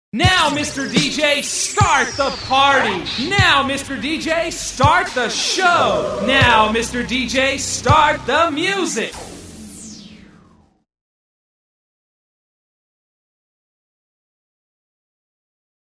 Now, Mr. DJ, start the party. Now, Mr. DJ, start the show. Now, Mr. DJ, start the music.